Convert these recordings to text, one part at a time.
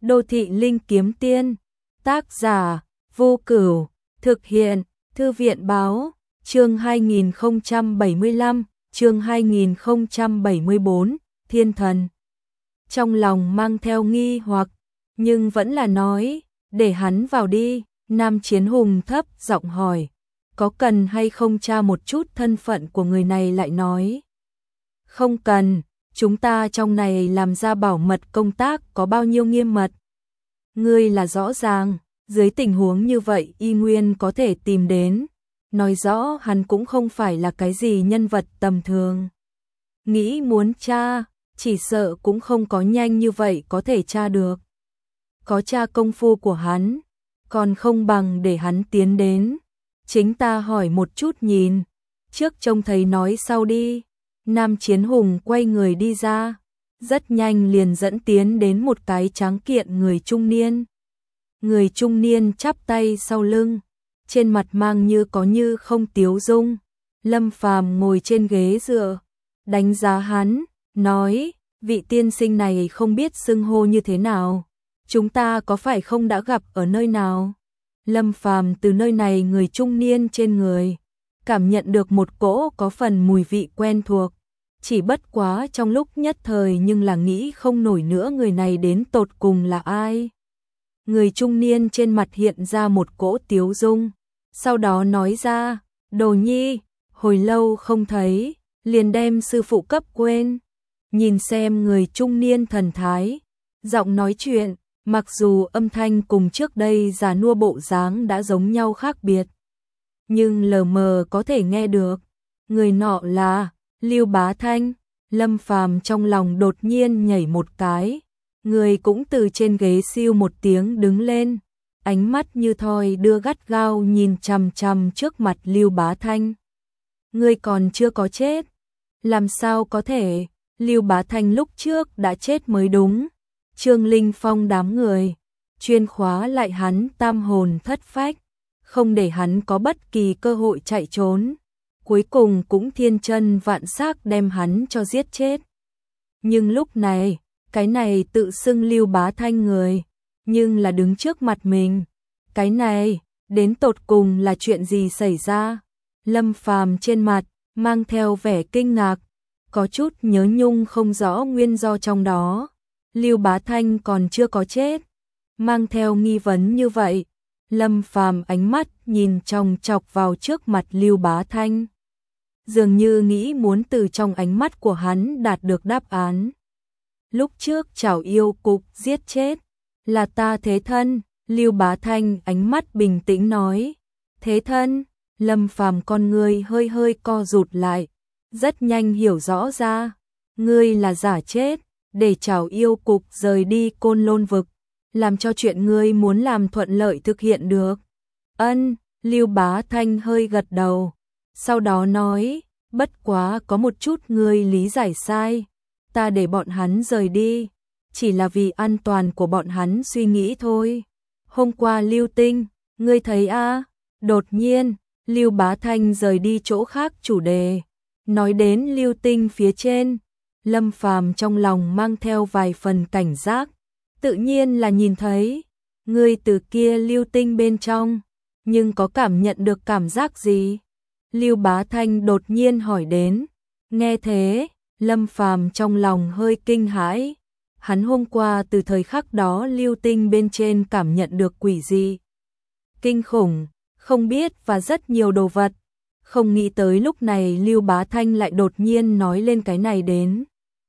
Đô thị linh kiếm tiên, tác giả Vô Cửu, thực hiện Thư viện báo, chương 2075, chương 2074, Thiên Thần. Trong lòng mang theo nghi hoặc, nhưng vẫn là nói, để hắn vào đi. Nam Chiến Hùng thấp giọng hỏi, có cần hay không tra một chút thân phận của người này, lại nói. Không cần, chúng ta trong này làm ra bảo mật công tác có bao nhiêu nghiêm mật. Ngươi là rõ ràng, dưới tình huống như vậy y nguyên có thể tìm đến, nói rõ hắn cũng không phải là cái gì nhân vật tầm thường. Nghĩ muốn tra, chỉ sợ cũng không có nhanh như vậy có thể tra được. Có tra công phu của hắn, còn không bằng để hắn tiến đến. Chính ta hỏi một chút nhìn, trước trông thấy nói sau đi. Nam Chiến Hùng quay người đi ra, rất nhanh liền dẫn tiến đến một cái tráng kiện người trung niên. Người trung niên chắp tay sau lưng, trên mặt mang như có như không tiếu dung. Lâm Phàm ngồi trên ghế dựa, đánh giá hắn, nói, vị tiên sinh này không biết xưng hô như thế nào, chúng ta có phải không đã gặp ở nơi nào? Lâm Phàm từ nơi này người trung niên trên người, cảm nhận được một cỗ có phần mùi vị quen thuộc, chỉ bất quá trong lúc nhất thời nhưng là nghĩ không nổi nữa người này đến tột cùng là ai. Người trung niên trên mặt hiện ra một cỗ tiếu dung, sau đó nói ra, Đồ Nhi, hồi lâu không thấy, liền đem sư phụ cấp quên. Nhìn xem người trung niên thần thái, giọng nói chuyện, mặc dù âm thanh cùng trước đây già nua bộ dáng đã giống nhau khác biệt, nhưng lờ mờ có thể nghe được, người nọ là Lưu Bá Thanh. Lâm Phàm trong lòng đột nhiên nhảy một cái, người cũng từ trên ghế siêu một tiếng đứng lên, ánh mắt như thoi đưa gắt gao nhìn chằm chằm trước mặt Lưu Bá Thanh. Ngươi còn chưa có chết, làm sao có thể? Lưu Bá Thanh lúc trước đã chết mới đúng. Trương Linh Phong đám người chuyên khóa lại hắn tam hồn thất phách, không để hắn có bất kỳ cơ hội chạy trốn, cuối cùng cũng thiên chân vạn xác đem hắn cho giết chết. Nhưng lúc này, cái này tự xưng Lưu Bá Thanh người, nhưng là đứng trước mặt mình. Cái này, đến tột cùng là chuyện gì xảy ra? Lâm Phàm trên mặt mang theo vẻ kinh ngạc, có chút nhớ nhung không rõ nguyên do trong đó. Lưu Bá Thanh còn chưa có chết. Mang theo nghi vấn như vậy, Lâm Phàm ánh mắt nhìn chòng chọc vào trước mặt Lưu Bá Thanh, dường như nghĩ muốn từ trong ánh mắt của hắn đạt được đáp án. Lúc trước Trảo Yêu Cục giết chết là ta thế thân. Lưu Bá Thanh ánh mắt bình tĩnh nói, thế thân? Lâm Phàm con ngươi hơi hơi co rụt lại, rất nhanh hiểu rõ ra, ngươi là giả chết, để Trảo Yêu Cục rời đi Côn Lôn vực, làm cho chuyện ngươi muốn làm thuận lợi thực hiện được. Ân, Lưu Bá Thanh hơi gật đầu, sau đó nói, bất quá có một chút ngươi lý giải sai, ta để bọn hắn rời đi, chỉ là vì an toàn của bọn hắn suy nghĩ thôi. Hôm qua Lưu Tinh, ngươi thấy a? Đột nhiên, Lưu Bá Thanh rời đi chỗ khác chủ đề, nói đến Lưu Tinh phía trên. Lâm Phàm trong lòng mang theo vài phần cảnh giác, tự nhiên là nhìn thấy, ngươi từ kia Lưu Tinh bên trong, nhưng có cảm nhận được cảm giác gì? Lưu Bá Thanh đột nhiên hỏi đến. Nghe thế, Lâm Phàm trong lòng hơi kinh hãi, hắn hôm qua từ thời khắc đó Lưu Tinh bên trên cảm nhận được quỷ dị, kinh khủng, không biết và rất nhiều đồ vật, không nghĩ tới lúc này Lưu Bá Thanh lại đột nhiên nói lên cái này đến.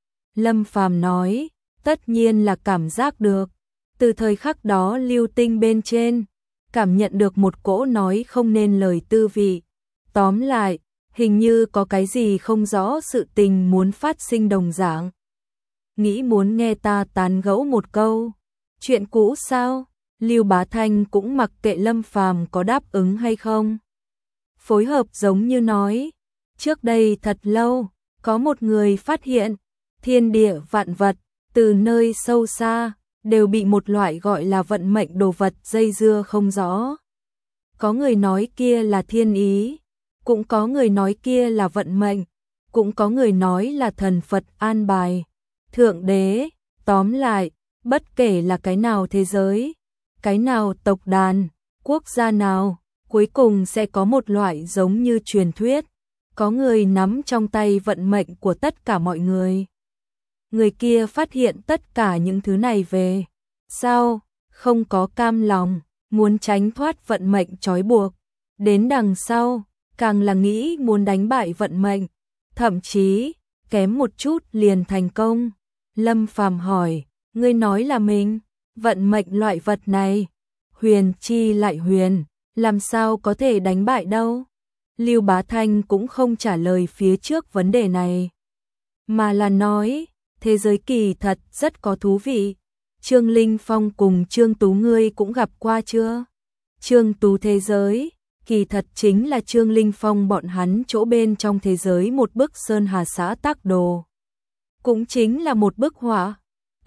Lâm Phàm nói, tất nhiên là cảm giác được, từ thời khắc đó Lưu Tinh bên trên, cảm nhận được một cỗ nói không nên lời tư vị. Tóm lại, hình như có cái gì không rõ sự tình muốn phát sinh đồng dạng. Nghĩ muốn nghe ta tán gẫu một câu. Chuyện cũ sao? Lưu Bá Thanh cũng mặc kệ Lâm Phàm có đáp ứng hay không. Phối hợp giống như nói, trước đây thật lâu, có một người phát hiện, thiên địa vạn vật, từ nơi sâu xa, đều bị một loại gọi là vận mệnh đồ vật dây dưa không rõ. Có người nói kia là thiên ý, cũng có người nói kia là vận mệnh, cũng có người nói là thần Phật an bài, thượng đế. Tóm lại, Bất kể là cái nào thế giới, cái nào tộc đàn, quốc gia nào, cuối cùng sẽ có một loại giống như truyền thuyết, có người nắm trong tay vận mệnh của tất cả mọi người. Người kia phát hiện tất cả những thứ này về sau, không có cam lòng, muốn tránh thoát vận mệnh trói buộc. Đến đằng sau, càng là nghĩ muốn đánh bại vận mệnh, thậm chí kém một chút liền thành công. Lâm Phàm hỏi, ngươi nói là mình, vận mệnh loại vật này, huyền chi lại huyền, làm sao có thể đánh bại đâu? Lưu Bá Thanh cũng không trả lời phía trước vấn đề này, mà là nói, thế giới kỳ thật rất có thú vị. Trương Linh Phong cùng Trương Tú ngươi cũng gặp qua chưa? Trương Tú thế giới, kỳ thật chính là Trương Linh Phong bọn hắn chỗ bên trong thế giới một bức sơn hà xã tác đồ. Cũng chính là một bức họa.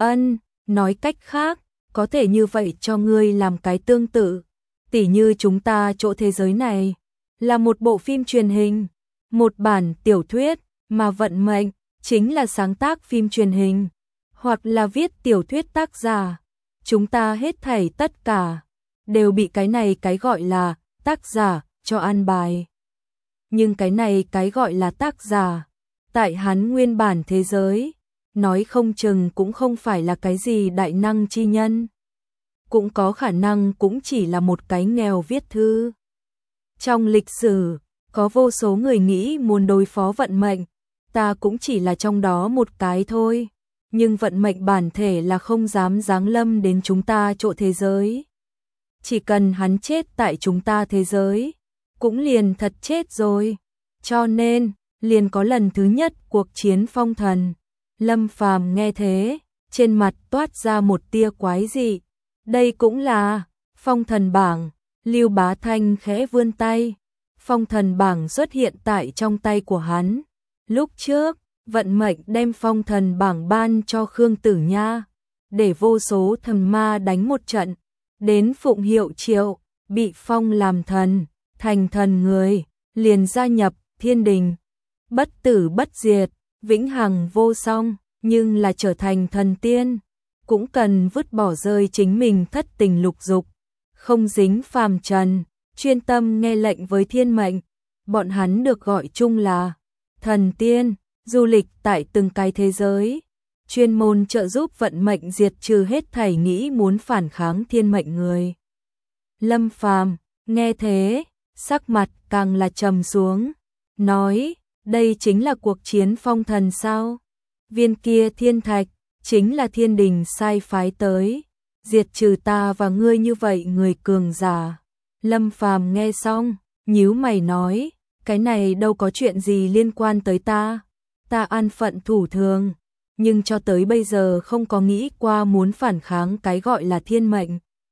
Nói cách khác, có thể như vậy cho ngươi làm cái tương tự. Tỉ như chúng ta chỗ thế giới này, là một bộ phim truyền hình, một bản tiểu thuyết, mà vận mệnh chính là sáng tác phim truyền hình, hoặc là viết tiểu thuyết tác giả. Chúng ta hết thảy tất cả, đều bị cái này cái gọi là tác giả cho an bài. Nhưng cái này cái gọi là tác giả, tại hắn nguyên bản thế giới, nói không chừng cũng không phải là cái gì đại năng chi nhân. Cũng có khả năng cũng chỉ là một cái nghèo viết thư. Trong lịch sử, có vô số người nghĩ muốn đối phó vận mệnh, ta cũng chỉ là trong đó một cái thôi. Nhưng vận mệnh bản thể là không dám giáng lâm đến chúng ta chỗ thế giới. Chỉ cần hắn chết tại chúng ta thế giới, cũng liền thật chết rồi. Cho nên, liền có lần thứ nhất cuộc chiến phong thần. Lâm Phàm nghe thế, trên mặt toát ra một tia quái dị. Đây cũng là phong thần bảng. Lưu Bá Thanh khẽ vươn tay, phong thần bảng xuất hiện tại trong tay của hắn. Lúc trước, vận mệnh đem phong thần bảng ban cho Khương Tử Nha, để vô số thần ma đánh một trận, đến Phụng Hiệu Triệu, bị phong làm thần, thành thần người, liền gia nhập thiên đình, bất tử bất diệt, vĩnh hằng vô song, nhưng là trở thành thần tiên, cũng cần vứt bỏ rơi chính mình thất tình lục dục, không dính phàm trần, chuyên tâm nghe lệnh với thiên mệnh. Bọn hắn được gọi chung là thần tiên, du lịch tại từng cái thế giới, chuyên môn trợ giúp vận mệnh diệt trừ hết thảy nghĩ muốn phản kháng thiên mệnh người. Lâm Phàm nghe thế, sắc mặt càng là trầm xuống, nói, đây chính là cuộc chiến phong thần sao? Viên kia thiên thạch, chính là thiên đình sai phái tới, diệt trừ ta và ngươi như vậy người cường giả. Lâm Phàm nghe xong, nhíu mày nói, cái này đâu có chuyện gì liên quan tới ta. Ta an phận thủ thường, nhưng cho tới bây giờ không có nghĩ qua muốn phản kháng cái gọi là thiên mệnh.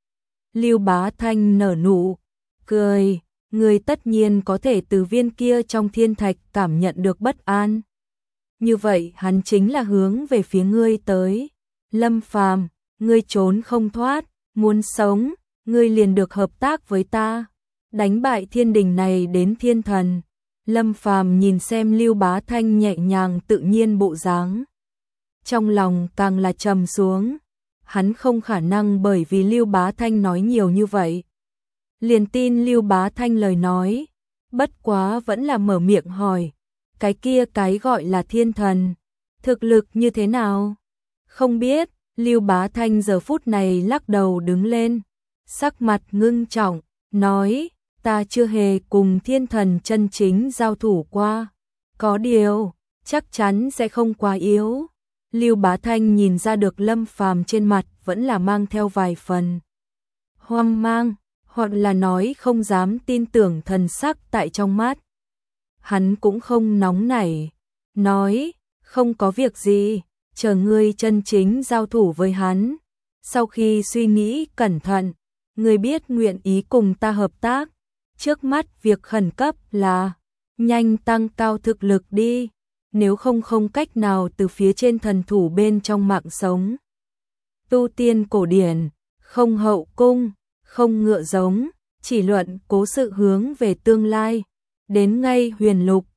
Lưu Bá Thanh nở nụ cười, người tất nhiên có thể từ viên kia trong thiên thạch cảm nhận được bất an. Như vậy hắn chính là hướng về phía ngươi tới. Lâm Phàm, ngươi trốn không thoát, muốn sống, ngươi liền được hợp tác với ta, đánh bại thiên đình này đến thiên thần. Lâm Phàm nhìn xem Lưu Bá Thanh nhẹ nhàng tự nhiên bộ dáng, trong lòng càng là trầm xuống. Hắn không khả năng bởi vì Lưu Bá Thanh nói nhiều như vậy liền tin Lưu Bá Thanh lời nói, bất quá vẫn là mở miệng hỏi, cái kia cái gọi là thiên thần, thực lực như thế nào? Không biết. Lưu Bá Thanh giờ phút này lắc đầu đứng lên, sắc mặt ngưng trọng, nói, ta chưa hề cùng thiên thần chân chính giao thủ qua, có điều, chắc chắn sẽ không quá yếu. Lưu Bá Thanh nhìn ra được Lâm Phàm trên mặt vẫn là mang theo vài phần hoang mang, hoặc là nói không dám tin tưởng thần sắc tại trong mắt. Hắn cũng không nóng nảy, nói, không có việc gì, chờ ngươi chân chính giao thủ với hắn. Sau khi suy nghĩ cẩn thận, ngươi biết nguyện ý cùng ta hợp tác. Trước mắt việc khẩn cấp là nhanh tăng cao thực lực đi, nếu không cách nào từ phía trên thần thủ bên trong mạng sống. Tu tiên cổ điển, không hậu cung, không ngựa giống, chỉ luận cố sự hướng về tương lai, đến ngay huyền lục,